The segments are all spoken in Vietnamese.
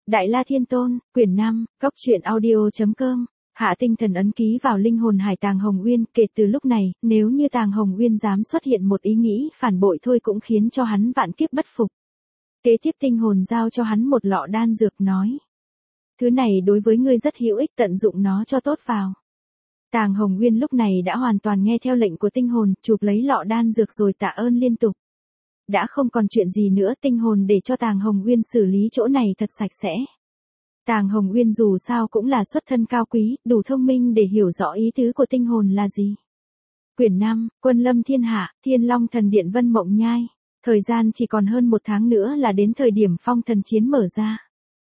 Đại La Thiên Tôn, quyển 5, Cốc truyện audio.com. Hạ tinh thần ấn ký vào linh hồn hải Tàng Hồng Uyên, kể từ lúc này, nếu như Tàng Hồng Uyên dám xuất hiện một ý nghĩ phản bội thôi cũng khiến cho hắn vạn kiếp bất phục. Kế tiếp tinh hồn giao cho hắn một lọ đan dược nói. Thứ này đối với ngươi rất hữu ích, tận dụng nó cho tốt vào. Tàng Hồng Uyên lúc này đã hoàn toàn nghe theo lệnh của tinh hồn, chụp lấy lọ đan dược rồi tạ ơn liên tục. Đã không còn chuyện gì nữa, tinh hồn để cho Tàng Hồng Uyên xử lý chỗ này thật sạch sẽ. Tàng Hồng Uyên dù sao cũng là xuất thân cao quý, đủ thông minh để hiểu rõ ý tứ của tinh hồn là gì. Quyển 5, Quân lâm thiên hạ, Thiên Long Thần Điện Vân Mộng Nhai. Thời gian chỉ còn hơn 1 tháng nữa là đến thời điểm phong thần chiến mở ra.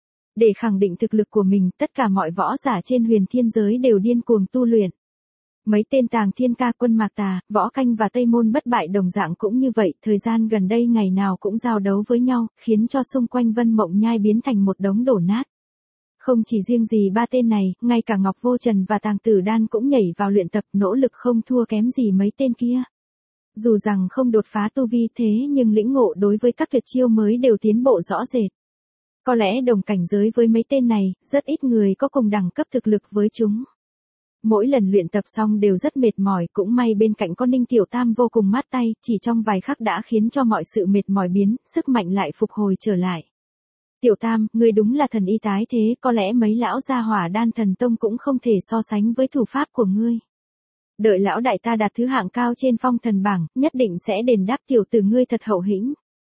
Để khẳng định thực lực của mình, tất cả mọi võ giả trên huyền thiên giới đều điên cuồng tu luyện. Mấy tên Tàng Thiên Ca, Quân Mạc Tà, Võ Canh và Tây Môn Bất Bại đồng dạng cũng như vậy, thời gian gần đây ngày nào cũng giao đấu với nhau, khiến cho xung quanh Vân Mộng Nhai biến thành một đống đổ nát. Không chỉ riêng gì 3 tên này, ngay cả Ngọc Vô Trần và Tàng Tử Đan cũng nhảy vào luyện tập, nỗ lực không thua kém gì mấy tên kia. Dù rằng không đột phá tu vi thế nhưng lĩnh ngộ đối với các tuyệt chiêu mới đều tiến bộ rõ rệt. Có lẽ đồng cảnh giới với mấy tên này, rất ít người có cùng đẳng cấp thực lực với chúng. Mỗi lần luyện tập xong đều rất mệt mỏi, cũng may bên cạnh có Ninh Tiểu Tam vô cùng mát tay, chỉ trong vài khắc đã khiến cho mọi sự mệt mỏi biến, sức mạnh lại phục hồi trở lại. Tiểu Tam, ngươi đúng là thần y tái thế, có lẽ mấy lão gia hỏa Đan Thần Tông cũng không thể so sánh với thủ pháp của ngươi. Đợi lão đại ta đạt thứ hạng cao trên phong thần bảng, nhất định sẽ đền đáp tiểu tử ngươi thật hậu hĩnh.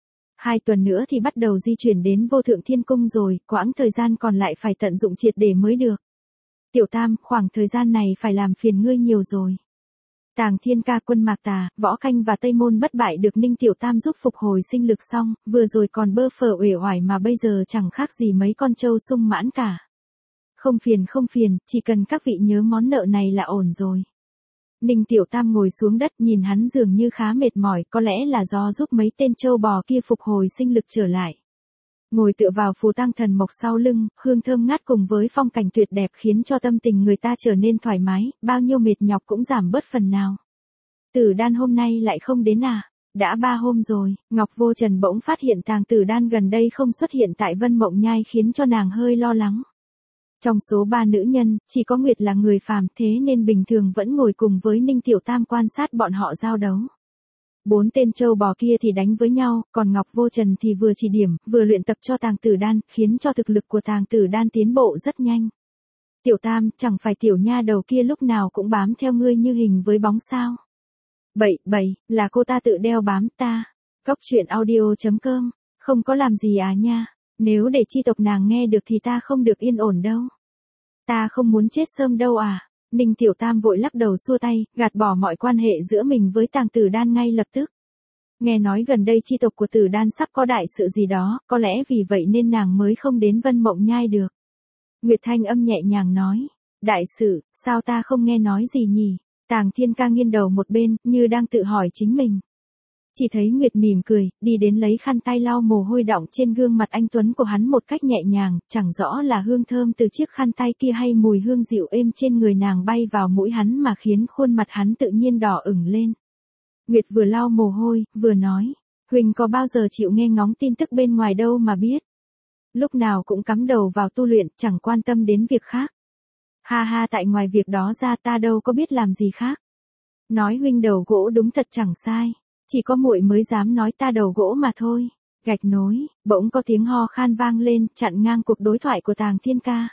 2 tuần nữa thì bắt đầu di chuyển đến Vô Thượng Thiên Cung rồi, quãng thời gian còn lại phải tận dụng triệt để mới được. Tiểu Tam, khoảng thời gian này phải làm phiền ngươi nhiều rồi. Tàng Thiên Ca, Quân Mạc Tà, Võ Canh và Tây Môn Bất Bại được Ninh Tiểu Tam giúp phục hồi sinh lực xong, vừa rồi còn bơ phờ uể oải mà bây giờ chẳng khác gì mấy con trâu sung mãn cả. Không phiền, chỉ cần các vị nhớ món nợ này là ổn rồi. Ninh Tiểu Tam ngồi xuống đất, nhìn hắn dường như khá mệt mỏi, có lẽ là do giúp mấy tên trâu bò kia phục hồi sinh lực trở lại. Ngồi tựa vào phù tang thần mộc sau lưng, hương thơm ngát cùng với phong cảnh tuyệt đẹp khiến cho tâm tình người ta trở nên thoải mái, bao nhiêu mệt nhọc cũng giảm bớt phần nào. Tử Đan hôm nay lại không đến à? Đã 3 hôm rồi. Ngọc Vô Trần bỗng phát hiện Tàng Tử Đan gần đây không xuất hiện tại Vân Mộng Nhai khiến cho nàng hơi lo lắng. Trong số 3 nữ nhân, chỉ có Nguyệt là người phàm, thế nên bình thường vẫn ngồi cùng với Ninh Tiểu Tam quan sát bọn họ giao đấu. 4 tên trâu bò kia thì đánh với nhau, còn Ngọc Vô Trần thì vừa chỉ điểm, vừa luyện tập cho Tàng Tử Đan, khiến cho thực lực của Tàng Tử Đan tiến bộ rất nhanh. Tiểu Tam, chẳng phải tiểu nha đầu kia lúc nào cũng bám theo ngươi như hình với bóng sao? Bậy, là cô ta tự đeo bám ta. Cốc truyện audio.com, không có làm gì à nha, nếu để chi tộc nàng nghe được thì ta không được yên ổn đâu. Ta không muốn chết sớm đâu à. Ninh Tiểu Tam vội lắc đầu xua tay, gạt bỏ mọi quan hệ giữa mình với Tàng Tử Đan ngay lập tức. Nghe nói gần đây chi tộc của Tử Đan sắp có đại sự gì đó, có lẽ vì vậy nên nàng mới không đến Vân Mộng Nhai được. Nguyệt thanh âm nhẹ nhàng nói, đại sự, sao ta không nghe nói gì nhỉ? Tàng Thiên Ca nghiêng đầu một bên, như đang tự hỏi chính mình. Chỉ thấy Nguyệt mỉm cười, đi đến lấy khăn tay lau mồ hôi đọng trên gương mặt anh tuấn của hắn một cách nhẹ nhàng, chẳng rõ là hương thơm từ chiếc khăn tay kia hay mùi hương dịu êm trên người nàng bay vào mũi hắn mà khiến khuôn mặt hắn tự nhiên đỏ ửng lên. Nguyệt vừa lau mồ hôi, vừa nói, Huỳnh có bao giờ chịu nghe ngóng tin tức bên ngoài đâu mà biết. Lúc nào cũng cắm đầu vào tu luyện, chẳng quan tâm đến việc khác. Ha, tại ngoài việc đó ra ta đâu có biết làm gì khác. Nói huynh đầu gỗ đúng thật chẳng sai. Chỉ có muội mới dám nói ta đầu gỗ mà thôi. Gạch nối, bỗng có tiếng ho khan vang lên, chặn ngang cuộc đối thoại của Tàng Thiên Ca.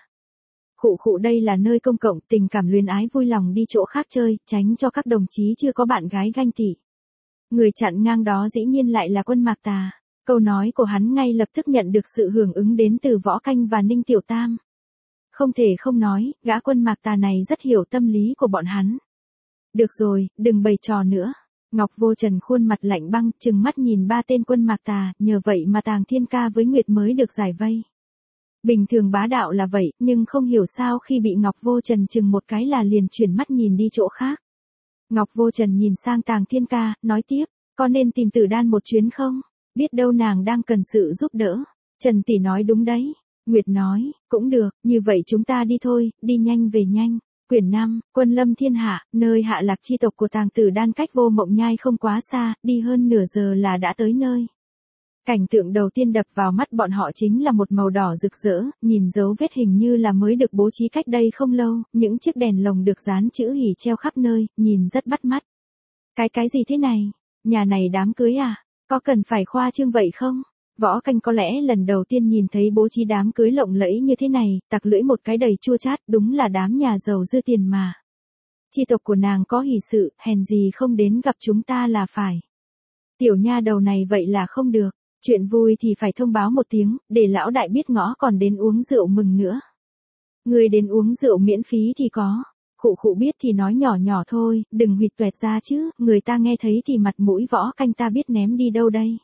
Khụ đây là nơi công cộng, tình cảm luyến ái vui lòng đi chỗ khác chơi, tránh cho các đồng chí chưa có bạn gái ganh tị. Người chặn ngang đó dĩ nhiên lại là Quân Mạc Tà. Câu nói của hắn ngay lập tức nhận được sự hưởng ứng đến từ Võ Canh và Ninh Tiểu Tam. Không thể không nói, gã Quân Mạc Tà này rất hiểu tâm lý của bọn hắn. Được rồi, đừng bày trò nữa. Ngọc Vô Trần khuôn mặt lạnh băng, trừng mắt nhìn 3 tên Quân Mạc Tà, nhờ vậy mà Tàng Thiên Ca với Nguyệt mới được giải vây. Bình thường bá đạo là vậy, nhưng không hiểu sao khi bị Ngọc Vô Trần chừng một cái là liền chuyển mắt nhìn đi chỗ khác. Ngọc Vô Trần nhìn sang Tàng Thiên Ca, nói tiếp, có nên tìm Tử Đan một chuyến không? Biết đâu nàng đang cần sự giúp đỡ. Trần tỷ nói đúng đấy. Nguyệt nói, cũng được, như vậy chúng ta đi thôi, đi nhanh về nhanh. Quyển 5, Quân lâm thiên hạ, nơi hạ lạc chi tộc của Tàng Tử Đan cách Vô Mộng Nhai không quá xa, đi hơn nửa giờ là đã tới nơi. Cảnh tượng đầu tiên đập vào mắt bọn họ chính là một màu đỏ rực rỡ, nhìn dấu vết hình như là mới được bố trí cách đây không lâu, những chiếc đèn lồng được dán chữ hỉ treo khắp nơi, nhìn rất bắt mắt. Cái gì thế này? Nhà này đám cưới à? Có cần phải khoa trương vậy không? Võ Canh có lẽ lần đầu tiên nhìn thấy bố trí đám cưới lộng lẫy như thế này, tặc lưỡi một cái đầy chua chát, đúng là đám nhà giàu dư tiền mà. Chi tộc của nàng có hỷ sự, hèn gì không đến gặp chúng ta là phải. Tiểu nha đầu này vậy là không được, chuyện vui thì phải thông báo một tiếng, để lão đại biết ngõ còn đến uống rượu mừng nữa. Người đến uống rượu miễn phí thì có. Khụ khụ biết thì nói nhỏ nhỏ thôi, đừng huỵch toẹt ra chứ, người ta nghe thấy thì mặt mũi Võ Canh ta biết ném đi đâu đây.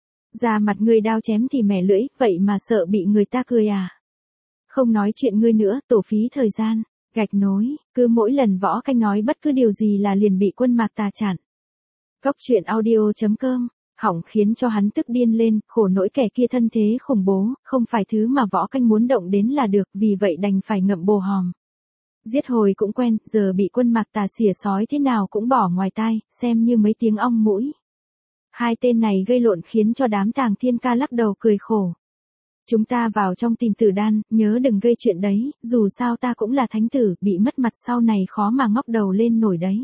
Ra mặt người đao chém thì mẻ lưỡi, vậy mà sợ bị người ta cười à. Không nói chuyện ngươi nữa, tổ phí thời gian, gạch nối, cứ mỗi lần Võ Canh nói bất cứ điều gì là liền bị Quân Mạc Tà chặn. Cốc truyện audio.com, hỏng khiến cho hắn tức điên lên, khổ nỗi kẻ kia thân thế khủng bố, không phải thứ mà Võ Canh muốn động đến là được, vì vậy đành phải ngậm bồ hòm. Giết hồi cũng quen, giờ bị Quân Mạc Tà xỉa sói thế nào cũng bỏ ngoài tai, xem như mấy tiếng ong mũi. Hai tên này gây lộn khiến cho đám Tàng Thiên Ca lắc đầu cười khổ. Chúng ta vào trong tìm Tử Đan, nhớ đừng gây chuyện đấy, dù sao ta cũng là thánh tử, bị mất mặt sau này khó mà ngóc đầu lên nổi đấy.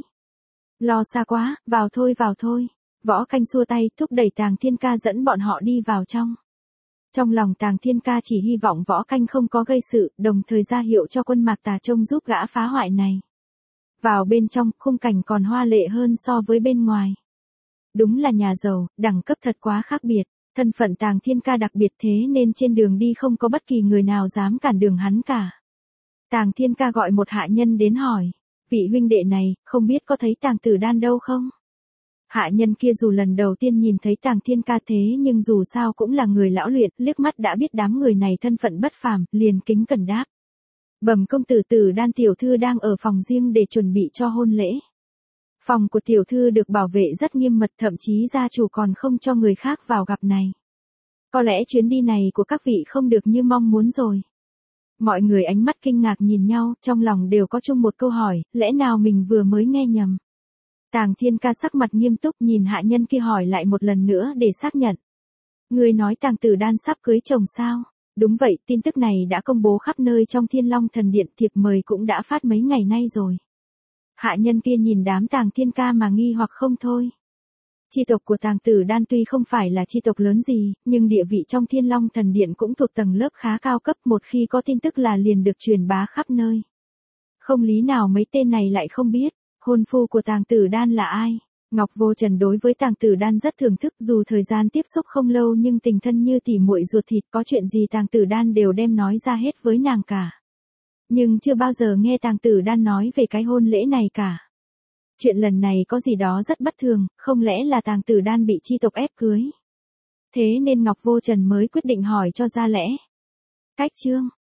Lo xa quá, vào thôi. Võ Canh xua tay, thúc đẩy Tàng Thiên Ca dẫn bọn họ đi vào trong. Trong lòng Tàng Thiên Ca chỉ hy vọng Võ Canh không có gây sự, đồng thời ra hiệu cho Quân Mạc Tà trông giúp gã phá hoại này. Vào bên trong, khung cảnh còn hoa lệ hơn so với bên ngoài. Đúng là nhà giàu, đẳng cấp thật quá khác biệt, thân phận Tàng Thiên Ca đặc biệt thế nên trên đường đi không có bất kỳ người nào dám cản đường hắn cả. Tàng Thiên Ca gọi một hạ nhân đến hỏi, vị huynh đệ này, không biết có thấy Tàng Tử Đan đâu không? Hạ nhân kia dù lần đầu tiên nhìn thấy Tàng Thiên Ca thế nhưng dù sao cũng là người lão luyện, liếc mắt đã biết đám người này thân phận bất phàm, liền kính cẩn đáp. Bẩm công tử, Tử Đan tiểu thư đang ở phòng riêng để chuẩn bị cho hôn lễ. Phòng của tiểu thư được bảo vệ rất nghiêm mật, thậm chí gia chủ còn không cho người khác vào gặp này. Có lẽ chuyến đi này của các vị không được như mong muốn rồi. Mọi người ánh mắt kinh ngạc nhìn nhau, trong lòng đều có chung một câu hỏi, lẽ nào mình vừa mới nghe nhầm. Tàng Thiên Ca sắc mặt nghiêm túc nhìn hạ nhân kia hỏi lại một lần nữa để xác nhận. Người nói Tàng Tử Đan sắp cưới chồng sao? Đúng vậy, tin tức này đã công bố khắp nơi trong Thiên Long Thần Điện, thiệp mời cũng đã phát mấy ngày nay rồi. Hạ nhân kia nhìn đám Tàng Thiên Ca mà nghi hoặc không thôi. Chi tộc của Tàng Tử Đan tuy không phải là chi tộc lớn gì, nhưng địa vị trong Thiên Long Thần Điện cũng thuộc tầng lớp khá cao cấp, một khi có tin tức là liền được truyền bá khắp nơi. Không lý nào mấy tên này lại không biết, hôn phu của Tàng Tử Đan là ai. Ngọc Vô Trần đối với Tàng Tử Đan rất thưởng thức, dù thời gian tiếp xúc không lâu nhưng tình thân như tỉ muội ruột thịt, có chuyện gì Tàng Tử Đan đều đem nói ra hết với nàng cả. Nhưng chưa bao giờ nghe Tàng Tử Đan nói về cái hôn lễ này cả. Chuyện lần này có gì đó rất bất thường, không lẽ là Tàng Tử Đan bị chi tộc ép cưới. Thế nên Ngọc Vô Trần mới quyết định hỏi cho ra lẽ. Cách chương